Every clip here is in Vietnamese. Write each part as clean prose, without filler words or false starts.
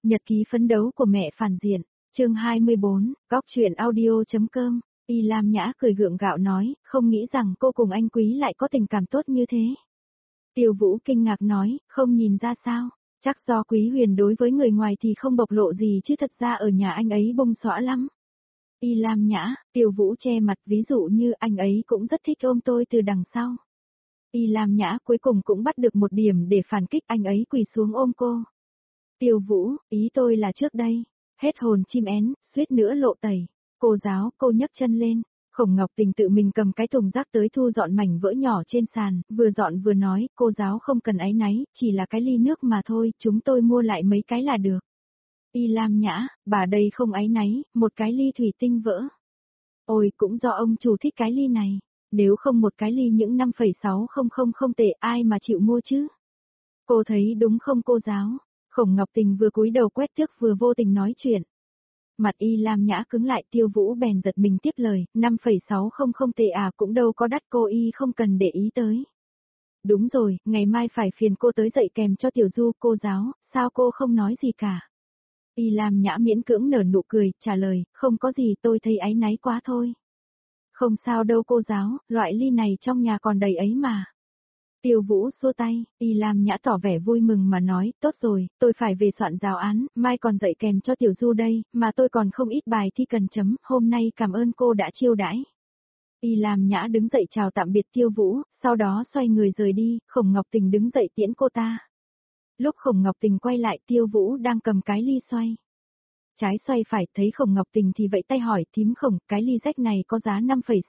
Nhật ký phấn đấu của mẹ phản diện, chương 24, góc truyện audio.com. Y Lam Nhã cười gượng gạo nói, không nghĩ rằng cô cùng anh Quý lại có tình cảm tốt như thế. Tiêu Vũ kinh ngạc nói, không nhìn ra sao, chắc do Quý Huyền đối với người ngoài thì không bộc lộ gì chứ thật ra ở nhà anh ấy bông xõa lắm. Y Lam Nhã, Tiêu Vũ che mặt, ví dụ như anh ấy cũng rất thích ôm tôi từ đằng sau. Y Lam Nhã cuối cùng cũng bắt được một điểm để phản kích, anh ấy quỳ xuống ôm cô. Tiêu Vũ, ý tôi là trước đây, hết hồn chim én, suýt nữa lộ tẩy. Cô giáo, cô nhấc chân lên, Khổng Ngọc Tình tự mình cầm cái thùng rác tới thu dọn mảnh vỡ nhỏ trên sàn, vừa dọn vừa nói, cô giáo không cần áy náy, chỉ là cái ly nước mà thôi, chúng tôi mua lại mấy cái là được. Y Lam Nhã, bà đây không áy náy, một cái ly thủy tinh vỡ. Ôi, cũng do ông chủ thích cái ly này, nếu không một cái ly những 5,600 tệ ai mà chịu mua chứ? Cô thấy đúng không cô giáo? Khổng Ngọc Tình vừa cúi đầu quét tước vừa vô tình nói chuyện. Mặt Y Lam Nhã cứng lại, Tiêu Vũ bèn giật mình tiếp lời, 5,600 tệ à, cũng đâu có đắt, cô Y không cần để ý tới. Đúng rồi, ngày mai phải phiền cô tới dạy kèm cho Tiểu Du, cô giáo, sao cô không nói gì cả? Y Lam Nhã miễn cưỡng nở nụ cười, trả lời, không có gì, tôi thấy áy náy quá thôi. Không sao đâu cô giáo, loại ly này trong nhà còn đầy ấy mà. Tiêu Vũ xua tay, Y Lam Nhã tỏ vẻ vui mừng mà nói, tốt rồi, tôi phải về soạn giáo án, mai còn dạy kèm cho Tiểu Du đây, mà tôi còn không ít bài thi cần chấm, hôm nay cảm ơn cô đã chiêu đãi. Y Lam Nhã đứng dậy chào tạm biệt Tiêu Vũ, sau đó xoay người rời đi, Khổng Ngọc Tình đứng dậy tiễn cô ta. Lúc Khổng Ngọc Tình quay lại, Tiêu Vũ đang cầm cái ly xoay trái xoay phải, thấy Khổng Ngọc Tình thì vẫy tay hỏi, thím Khổng, cái ly rách này có giá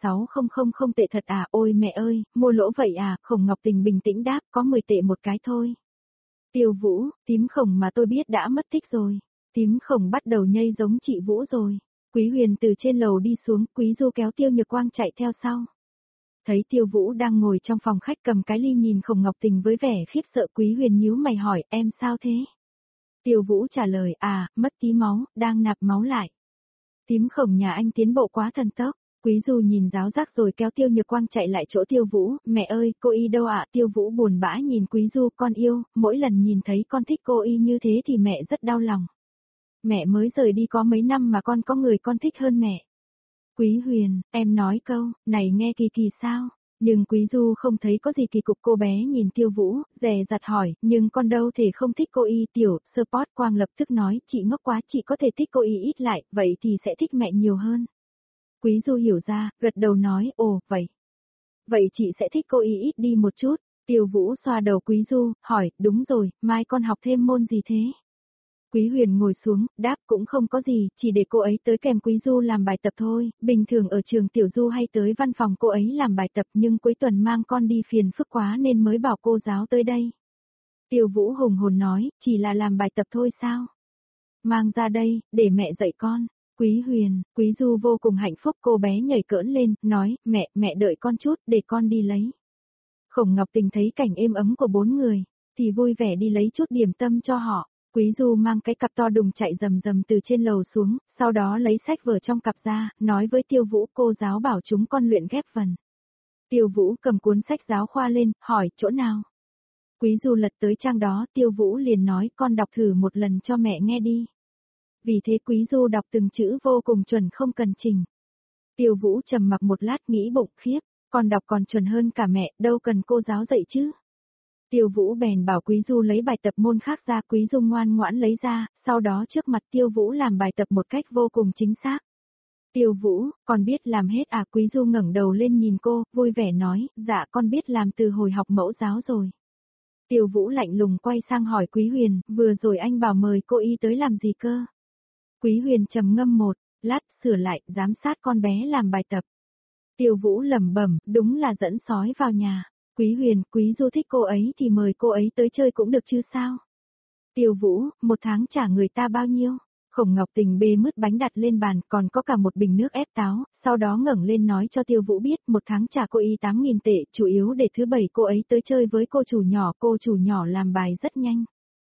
5,600 tệ thật à? Ôi mẹ ơi, mua lỗ vậy à? Khổng Ngọc Tình bình tĩnh đáp, có 10 tệ một cái thôi. Tiêu Vũ, thím Khổng mà tôi biết đã mất tích rồi. Thím Khổng bắt đầu nhây giống chị Vũ rồi. Quý Huyền từ trên lầu đi xuống, Quý Du kéo Tiêu Nhược Quang chạy theo sau. Thấy Tiêu Vũ đang ngồi trong phòng khách cầm cái ly nhìn Khổng Ngọc Tình với vẻ khiếp sợ, Quý Huyền nhíu mày hỏi, em sao thế? Tiêu Vũ trả lời, mất tí máu, đang nạp máu lại. Tím Khổng nhà anh tiến bộ quá thần tốc. Quý Du nhìn giáo giác rồi kéo Tiêu Nhược Quang chạy lại chỗ Tiêu Vũ, mẹ ơi, cô Y đâu ạ? Tiêu Vũ buồn bã nhìn Quý Du, con yêu, mỗi lần nhìn thấy con thích cô Y như thế thì mẹ rất đau lòng. Mẹ mới rời đi có mấy năm mà con có người con thích hơn mẹ. Quý Huyền, em nói câu, này nghe kỳ kỳ sao? Nhưng Quý Du không thấy có gì kỳ cục, cô bé nhìn Tiêu Vũ, dè dặt hỏi, nhưng con đâu thể không thích cô Y. Tiểu Sport Quang lập tức nói, chị ngốc quá, chị có thể thích cô Y ít lại, vậy thì sẽ thích mẹ nhiều hơn. Quý Du hiểu ra, gật đầu nói, ồ, vậy. Vậy chị sẽ thích cô Y ít đi một chút. Tiêu Vũ xoa đầu Quý Du, hỏi, đúng rồi, mai con học thêm môn gì thế? Quý Huyền ngồi xuống, đáp cũng không có gì, chỉ để cô ấy tới kèm Quý Du làm bài tập thôi, bình thường ở trường Tiểu Du hay tới văn phòng cô ấy làm bài tập nhưng cuối tuần mang con đi phiền phức quá nên mới bảo cô giáo tới đây. Tiêu Vũ hùng hồn nói, chỉ là làm bài tập thôi sao? Mang ra đây, để mẹ dạy con. Quý Huyền, Quý Du vô cùng hạnh phúc, cô bé nhảy cỡn lên, nói, mẹ đợi con chút, để con đi lấy. Khổng Ngọc Tình thấy cảnh êm ấm của bốn người, thì vui vẻ đi lấy chút điểm tâm cho họ. Quý Du mang cái cặp to đùng chạy rầm rầm từ trên lầu xuống, sau đó lấy sách vở trong cặp ra, nói với Tiêu Vũ, cô giáo bảo chúng con luyện ghép vần. Tiêu Vũ cầm cuốn sách giáo khoa lên, hỏi, chỗ nào? Quý Du lật tới trang đó, Tiêu Vũ liền nói, con đọc thử một lần cho mẹ nghe đi. Vì thế Quý Du đọc từng chữ vô cùng chuẩn không cần chỉnh. Tiêu Vũ trầm mặc một lát nghĩ bụng khiếp, con đọc còn chuẩn hơn cả mẹ, đâu cần cô giáo dạy chứ. Tiêu Vũ bèn bảo Quý Du lấy bài tập môn khác ra, Quý Du ngoan ngoãn lấy ra, sau đó trước mặt Tiêu Vũ làm bài tập một cách vô cùng chính xác. Tiêu Vũ, con biết làm hết à? Quý Du ngẩng đầu lên nhìn cô, vui vẻ nói, dạ con biết làm từ hồi học mẫu giáo rồi. Tiêu Vũ lạnh lùng quay sang hỏi Quý Huyền, vừa rồi anh bảo mời cô Y tới làm gì cơ? Quý Huyền trầm ngâm một lát, sửa lại, giám sát con bé làm bài tập. Tiêu Vũ lẩm bẩm, đúng là dẫn sói vào nhà. Quý Huyền, Quý Du thích cô ấy thì mời cô ấy tới chơi cũng được chứ sao? Tiêu Vũ, một tháng trả người ta bao nhiêu? Khổng Ngọc Tình bê mứt bánh đặt lên bàn, còn có cả một bình nước ép táo, sau đó ngẩng lên nói cho Tiêu Vũ biết, một tháng trả cô Y 8.000 tệ, chủ yếu để thứ bảy cô ấy tới chơi với cô chủ nhỏ làm bài rất nhanh.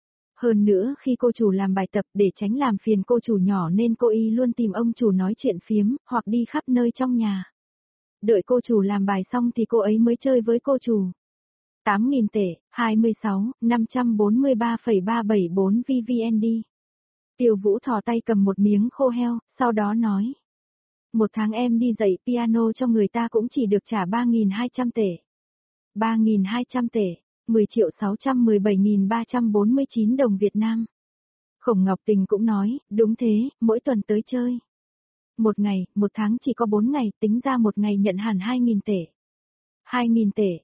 Hơn nữa khi cô chủ làm bài tập để tránh làm phiền cô chủ nhỏ nên cô Y luôn tìm ông chủ nói chuyện phiếm, hoặc đi khắp nơi trong nhà. Đợi cô chủ làm bài xong thì cô ấy mới chơi với cô chủ. 8.000 tệ, 26, 543,374 VVND. Tiêu Vũ thò tay cầm một miếng khô heo, sau đó nói. Một tháng em đi dạy piano cho người ta cũng chỉ được trả 3.200 tệ. 3.200 tệ, 10.617.349 đồng Việt Nam. Khổng Ngọc Tình cũng nói, đúng thế, mỗi tuần tới chơi. Một ngày, một tháng chỉ có 4 ngày, tính ra một ngày nhận hẳn 2.000 tệ. 2.000 tệ,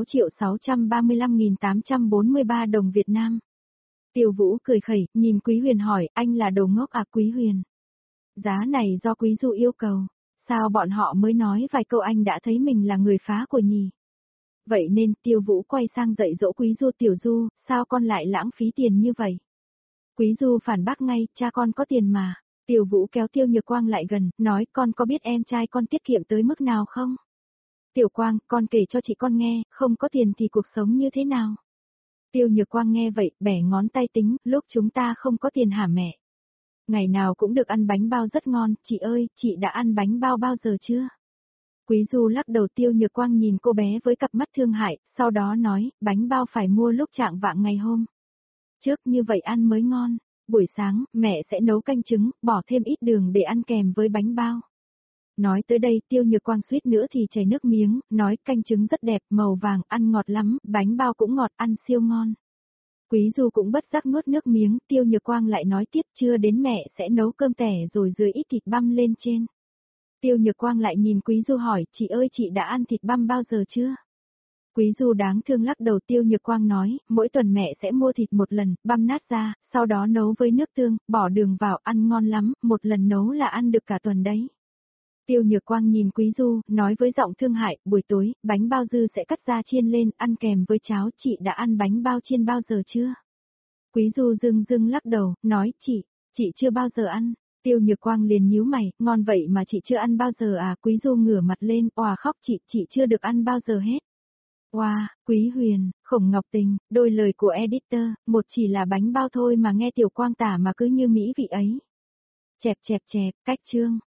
6.635.843 đồng Việt Nam. Tiêu Vũ cười khẩy, nhìn Quý Huyền hỏi, anh là đồ ngốc à Quý Huyền? Giá này do Quý Du yêu cầu. Sao bọn họ mới nói vài câu anh đã thấy mình là người phá của nhỉ? Vậy nên Tiêu Vũ quay sang dạy dỗ Quý Du, Tiểu Du, sao con lại lãng phí tiền như vậy? Quý Du phản bác ngay, cha con có tiền mà. Tiêu Vũ kéo Tiêu Nhược Quang lại gần, nói con có biết em trai con tiết kiệm tới mức nào không? Tiểu Quang, con kể cho chị con nghe, không có tiền thì cuộc sống như thế nào? Tiêu Nhược Quang nghe vậy, bẻ ngón tay tính, lúc chúng ta không có tiền hả mẹ? Ngày nào cũng được ăn bánh bao rất ngon, chị ơi, chị đã ăn bánh bao bao giờ chưa? Quý Du lắc đầu. Tiêu Nhược Quang nhìn cô bé với cặp mắt thương hại, sau đó nói, bánh bao phải mua lúc trạng vạng ngày hôm trước như vậy ăn mới ngon. Buổi sáng, mẹ sẽ nấu canh trứng, bỏ thêm ít đường để ăn kèm với bánh bao. Nói tới đây, Tiêu Nhược Quang suýt nữa thì chảy nước miếng, nói canh trứng rất đẹp, màu vàng, ăn ngọt lắm, bánh bao cũng ngọt, ăn siêu ngon. Quý Du cũng bất giác nuốt nước miếng, Tiêu Nhược Quang lại nói tiếp, chưa đến mẹ sẽ nấu cơm tẻ rồi rưới ít thịt băm lên trên. Tiêu Nhược Quang lại nhìn Quý Du hỏi, chị ơi chị đã ăn thịt băm bao giờ chưa? Quý Du đáng thương lắc đầu. Tiêu Nhược Quang nói, mỗi tuần mẹ sẽ mua thịt một lần, băm nát ra, sau đó nấu với nước tương, bỏ đường vào, ăn ngon lắm, một lần nấu là ăn được cả tuần đấy. Tiêu Nhược Quang nhìn Quý Du, nói với giọng thương hại, buổi tối, bánh bao dư sẽ cắt ra chiên lên, ăn kèm với cháo, chị đã ăn bánh bao chiên bao giờ chưa? Quý Du dưng lắc đầu, nói, chị chưa bao giờ ăn. Tiêu Nhược Quang liền nhíu mày, ngon vậy mà chị chưa ăn bao giờ à? Quý Du ngửa mặt lên, òa khóc, chị chưa được ăn bao giờ hết. Wow, Quý Huyền, Khổng Ngọc Tình, đôi lời của editor, một chỉ là bánh bao thôi mà nghe Tiểu Quang tả mà cứ như mỹ vị ấy. Chẹp, cách chương.